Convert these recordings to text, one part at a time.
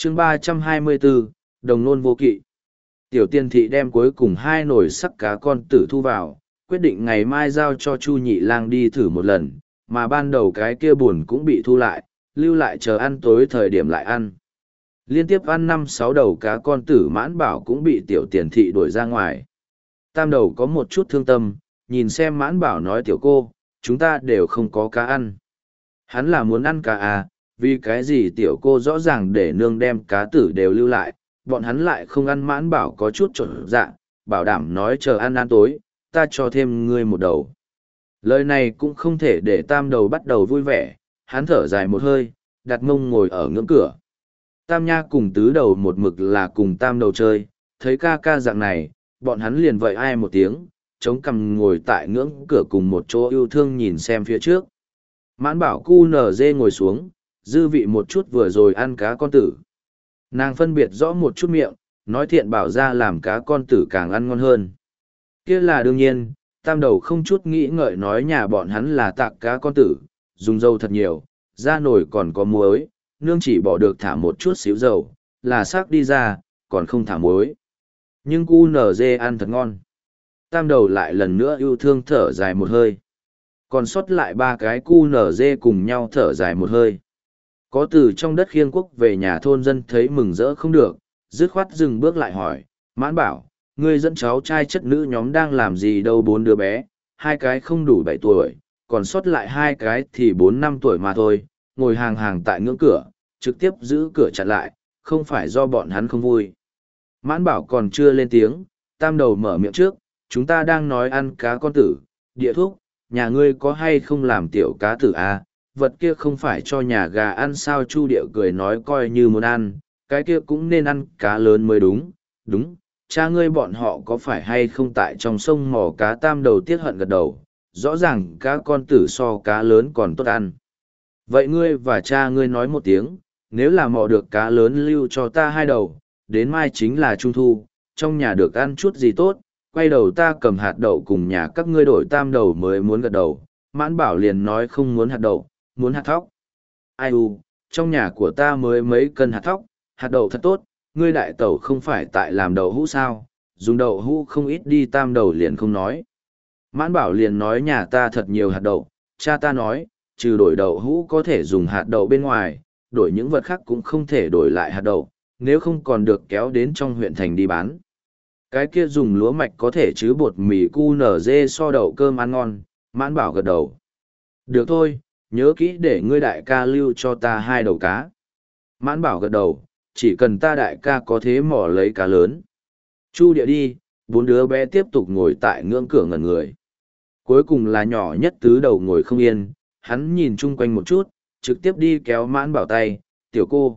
chương 324, đồng nôn vô kỵ. Tiểu tiên thị đem cuối cùng 2 nồi sắc cá con tử thu vào, quyết định ngày mai giao cho Chu Nhị Lang đi thử một lần, mà ban đầu cái kia buồn cũng bị thu lại, lưu lại chờ ăn tối thời điểm lại ăn. Liên tiếp ăn 5-6 đầu cá con tử Mãn Bảo cũng bị tiểu tiền thị đuổi ra ngoài. Tam đầu có một chút thương tâm, nhìn xem Mãn Bảo nói tiểu cô, chúng ta đều không có cá ăn. Hắn là muốn ăn cá à, vì cái gì tiểu cô rõ ràng để nương đem cá tử đều lưu lại, bọn hắn lại không ăn. Mãn Bảo có chút trộn dạ, bảo đảm nói chờ ăn tối, ta cho thêm ngươi một đầu. Lời này cũng không thể để tam đầu bắt đầu vui vẻ, hắn thở dài một hơi, đặt mông ngồi ở ngưỡng cửa. Tam nha cùng tứ đầu một mực là cùng tam đầu chơi, thấy ca ca dạng này, bọn hắn liền vậy ai một tiếng, chống cằm ngồi tại ngưỡng cửa cùng một chỗ yêu thương nhìn xem phía trước. Mãn Bảo cu nở dê ngồi xuống, dư vị một chút vừa rồi ăn cá con tử. Nàng phân biệt rõ một chút miệng, nói thiện bảo ra làm cá con tử càng ăn ngon hơn. Kia là đương nhiên, tam đầu không chút nghĩ ngợi nói nhà bọn hắn là tạc cá con tử, dùng dầu thật nhiều, ra nồi còn có muối, nương chỉ bỏ được thả một chút xíu dầu, là xác đi ra, còn không thả muối. Nhưng cu nở dê ăn thật ngon. Tam đầu lại lần nữa yêu thương thở dài một hơi. Còn sót lại 3 cái cu nở dê cùng nhau thở dài một hơi. Có từ trong đất khiêng quốc về nhà thôn dân thấy mừng rỡ không được, dứt khoát dừng bước lại hỏi, Mãn Bảo, ngươi dẫn cháu trai chất nữ nhóm đang làm gì đâu? 4 đứa bé, 2 cái không đủ 7 tuổi, còn sót lại 2 cái thì 4-5 tuổi mà thôi, ngồi hàng hàng tại ngưỡng cửa, trực tiếp giữ cửa chặn lại, không phải do bọn hắn không vui. Mãn Bảo còn chưa lên tiếng, tam đầu mở miệng trước, chúng ta đang nói ăn cá con tử, địa thúc, nhà ngươi có hay không làm tiểu cá tử à? Vật kia không phải cho nhà gà ăn sao? Chu Điệu cười nói coi như muốn ăn, cái kia cũng nên ăn cá lớn mới đúng, đúng, cha ngươi bọn họ có phải hay không tại trong sông mò cá? Tam đầu tiếc hận gật đầu, rõ ràng cá con tử so cá lớn còn tốt ăn. Vậy ngươi và cha ngươi nói một tiếng, nếu là mò được cá lớn lưu cho ta 2 đầu, đến mai chính là trung thu, trong nhà được ăn chút gì tốt, quay đầu ta cầm hạt đậu cùng nhà các ngươi đổi. Tam đầu mới muốn gật đầu, Mãn Bảo liền nói không muốn hạt đậu, muốn hạt thóc. Ai u, trong nhà của ta mới mấy cân hạt thóc, hạt đậu thật tốt, ngươi đại tẩu không phải tại làm đậu hũ sao, dùng đậu hũ không ít đi. Tam đầu liền không nói. Mãn Bảo liền nói nhà ta thật nhiều hạt đậu, cha ta nói, trừ đổi đậu hũ có thể dùng hạt đậu bên ngoài, đổi những vật khác cũng không thể đổi lại hạt đậu, nếu không còn được kéo đến trong huyện thành đi bán. Cái kia dùng lúa mạch có thể chứ bột mì cu nở dê so đậu cơm ăn ngon. Mãn Bảo gật đầu. Được thôi, nhớ kỹ để ngươi đại ca lưu cho ta 2 đầu cá. Mãn Bảo gật đầu, chỉ cần ta đại ca có thế mỏ lấy cá lớn. Chu Địa đi, 4 đứa bé tiếp tục ngồi tại ngưỡng cửa ngẩn người. Cuối cùng là nhỏ nhất tứ đầu ngồi không yên, hắn nhìn chung quanh một chút, trực tiếp đi kéo Mãn Bảo tay, tiểu cô,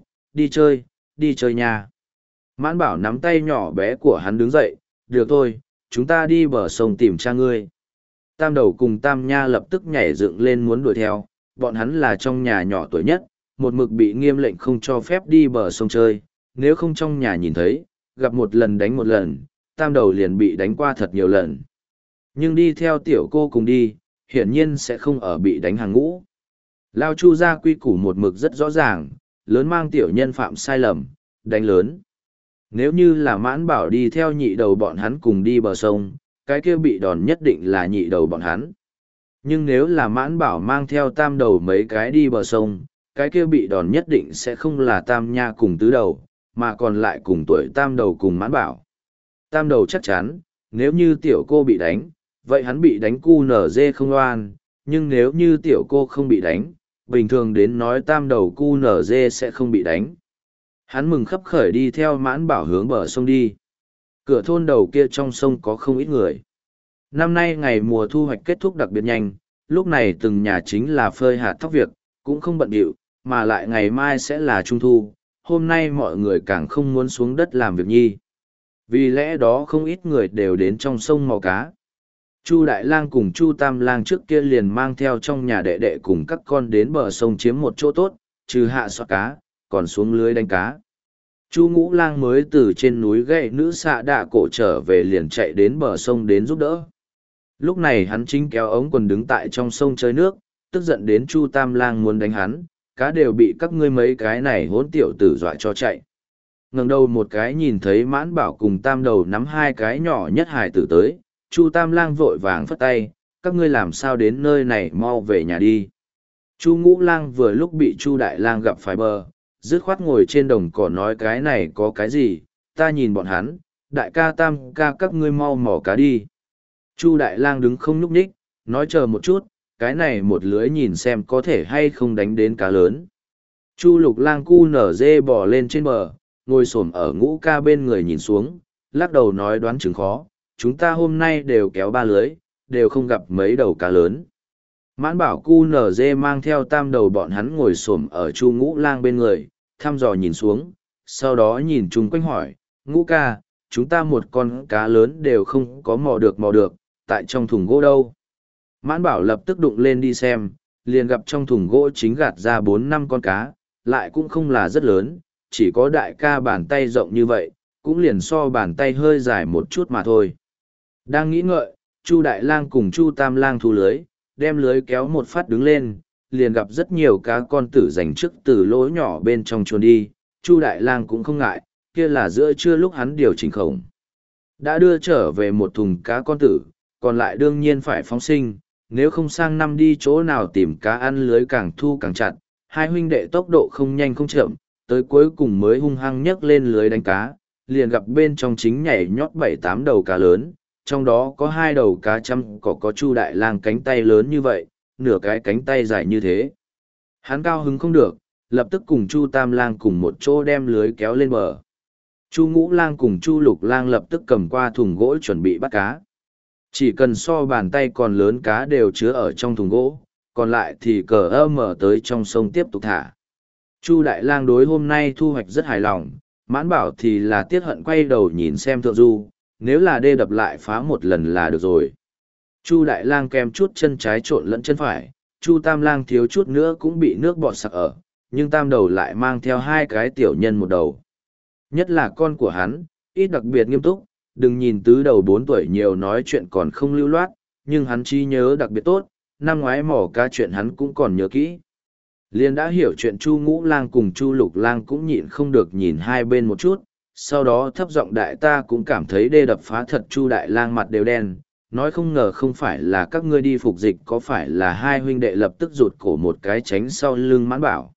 đi chơi nha. Mãn Bảo nắm tay nhỏ bé của hắn đứng dậy, được thôi, chúng ta đi bờ sông tìm cha ngươi. Tam đầu cùng Tam Nha lập tức nhảy dựng lên muốn đuổi theo, bọn hắn là trong nhà nhỏ tuổi nhất, một mực bị nghiêm lệnh không cho phép đi bờ sông chơi, nếu không trong nhà nhìn thấy, gặp một lần đánh một lần, tam đầu liền bị đánh qua thật nhiều lần. Nhưng đi theo tiểu cô cùng đi, hiển nhiên sẽ không ở bị đánh hàng ngũ. Lao Chu gia quy củ một mực rất rõ ràng, lớn mang tiểu nhân phạm sai lầm, đánh lớn. Nếu như là Mãn Bảo đi theo nhị đầu bọn hắn cùng đi bờ sông, cái kia bị đòn nhất định là nhị đầu bọn hắn. Nhưng nếu là Mãn Bảo mang theo tam đầu mấy cái đi bờ sông, cái kia bị đòn nhất định sẽ không là Tam Nha cùng tứ đầu, mà còn lại cùng tuổi tam đầu cùng Mãn Bảo. Tam đầu chắc chắn, nếu như tiểu cô bị đánh, vậy hắn bị đánh cu nở dê không oan, nhưng nếu như tiểu cô không bị đánh, bình thường đến nói tam đầu cu nở dê sẽ không bị đánh. Hắn mừng khấp khởi đi theo Mãn Bảo hướng bờ sông đi. Cửa thôn đầu kia trong sông có không ít người. Năm nay ngày mùa thu hoạch kết thúc đặc biệt nhanh, lúc này từng nhà chính là phơi hạt thóc việc, cũng không bận điệu, mà lại ngày mai sẽ là trung thu, hôm nay mọi người càng không muốn xuống đất làm việc nhi. Vì lẽ đó không ít người đều đến trong sông mò cá. Chu Đại Lang cùng Chu Tam Lang trước kia liền mang theo trong nhà đệ đệ cùng các con đến bờ sông chiếm một chỗ tốt, trừ hạ xoa cá, còn xuống lưới đánh cá. Chu Ngũ Lang mới từ trên núi gậy nữ xạ đạ cổ trở về liền chạy đến bờ sông đến giúp đỡ. Lúc này hắn chính kéo ống quần đứng tại trong sông chơi nước, tức giận đến Chu Tam Lang muốn đánh hắn, cá đều bị các ngươi mấy cái này hỗn tiểu tử dọa cho chạy. Ngẩng đầu một cái nhìn thấy Mãn Bảo cùng Tam Đầu nắm hai cái nhỏ nhất hải tử tới, Chu Tam Lang vội vàng phất tay, các ngươi làm sao đến nơi này, mau về nhà đi. Chu Ngũ Lang vừa lúc bị Chu Đại Lang gặp phải bờ, dứt khoát ngồi trên đồng cỏ nói cái này có cái gì, ta nhìn bọn hắn, đại ca Tam ca các ngươi mau mò cá đi. Chu Đại Lang đứng không nhúc nhích, nói chờ một chút, cái này một lưới nhìn xem có thể hay không đánh đến cá lớn. Chu Lục Lang cu nở dê bò lên trên bờ, ngồi xổm ở Ngũ ca bên người nhìn xuống, lắc đầu nói đoán chừng khó, chúng ta hôm nay đều kéo 3 lưới, đều không gặp mấy đầu cá lớn. Mãn Bảo cu nở dê mang theo Tam Đầu bọn hắn ngồi xổm ở Chu Ngũ Lang bên người, thăm dò nhìn xuống, sau đó nhìn chung quanh hỏi, Ngũ ca, chúng ta một con cá lớn đều không có mò được, tại trong thùng gỗ đâu. Mãn Bảo lập tức đụng lên đi xem, liền gặp trong thùng gỗ chính gạt ra 4-5 con cá, lại cũng không là rất lớn, chỉ có đại ca bàn tay rộng như vậy, cũng liền so bàn tay hơi dài một chút mà thôi. Đang nghĩ ngợi, Chu Đại Lang cùng Chu Tam Lang thu lưới, đem lưới kéo một phát đứng lên, liền gặp rất nhiều cá con tử dành trước từ lỗ nhỏ bên trong chuồn đi, Chu Đại Lang cũng không ngại, kia là giữa trưa lúc hắn điều chỉnh khổng. Đã đưa trở về một thùng cá con tử, còn lại đương nhiên phải phóng sinh, nếu không sang năm đi chỗ nào tìm cá ăn lưới càng thu càng chặt, hai huynh đệ tốc độ không nhanh không chậm, tới cuối cùng mới hung hăng nhấc lên lưới đánh cá, liền gặp bên trong chính nhảy nhót 7-8 đầu cá lớn, trong đó có 2 đầu cá chăm có Chu Đại Lang cánh tay lớn như vậy, nửa cái cánh tay dài như thế. Hắn cao hứng không được, lập tức cùng Chu Tam Lang cùng một chỗ đem lưới kéo lên bờ. Chu Ngũ Lang cùng Chu Lục Lang lập tức cầm qua thùng gỗ chuẩn bị bắt cá. Chỉ cần so bàn tay còn lớn cá đều chứa ở trong thùng gỗ, còn lại thì cờ mở tới trong sông tiếp tục thả. Chu Đại Lang đối hôm nay thu hoạch rất hài lòng, Mãn Bảo thì là tiếc hận quay đầu nhìn xem thượng du, nếu là đê đập lại phá một lần là được rồi. Chu Đại Lang kèm chút chân trái trộn lẫn chân phải, Chu Tam Lang thiếu chút nữa cũng bị nước bọt sặc ở, nhưng Tam Đầu lại mang theo 2 cái tiểu nhân một đầu. Nhất là con của hắn, ít đặc biệt nghiêm túc, đừng nhìn tứ đầu 4 tuổi nhiều nói chuyện còn không lưu loát, nhưng hắn trí nhớ đặc biệt tốt, năm ngoái mỏ cá chuyện hắn cũng còn nhớ kỹ. Liên đã hiểu chuyện Chu Ngũ Lang cùng Chu Lục Lang cũng nhịn không được nhìn hai bên một chút, sau đó thấp giọng đại ta cũng cảm thấy đê đập phá thật. Chu Đại Lang mặt đều đen, nói không ngờ không phải là các ngươi đi phục dịch, có phải là hai huynh đệ lập tức rụt cổ một cái tránh sau lưng Mãn Bảo.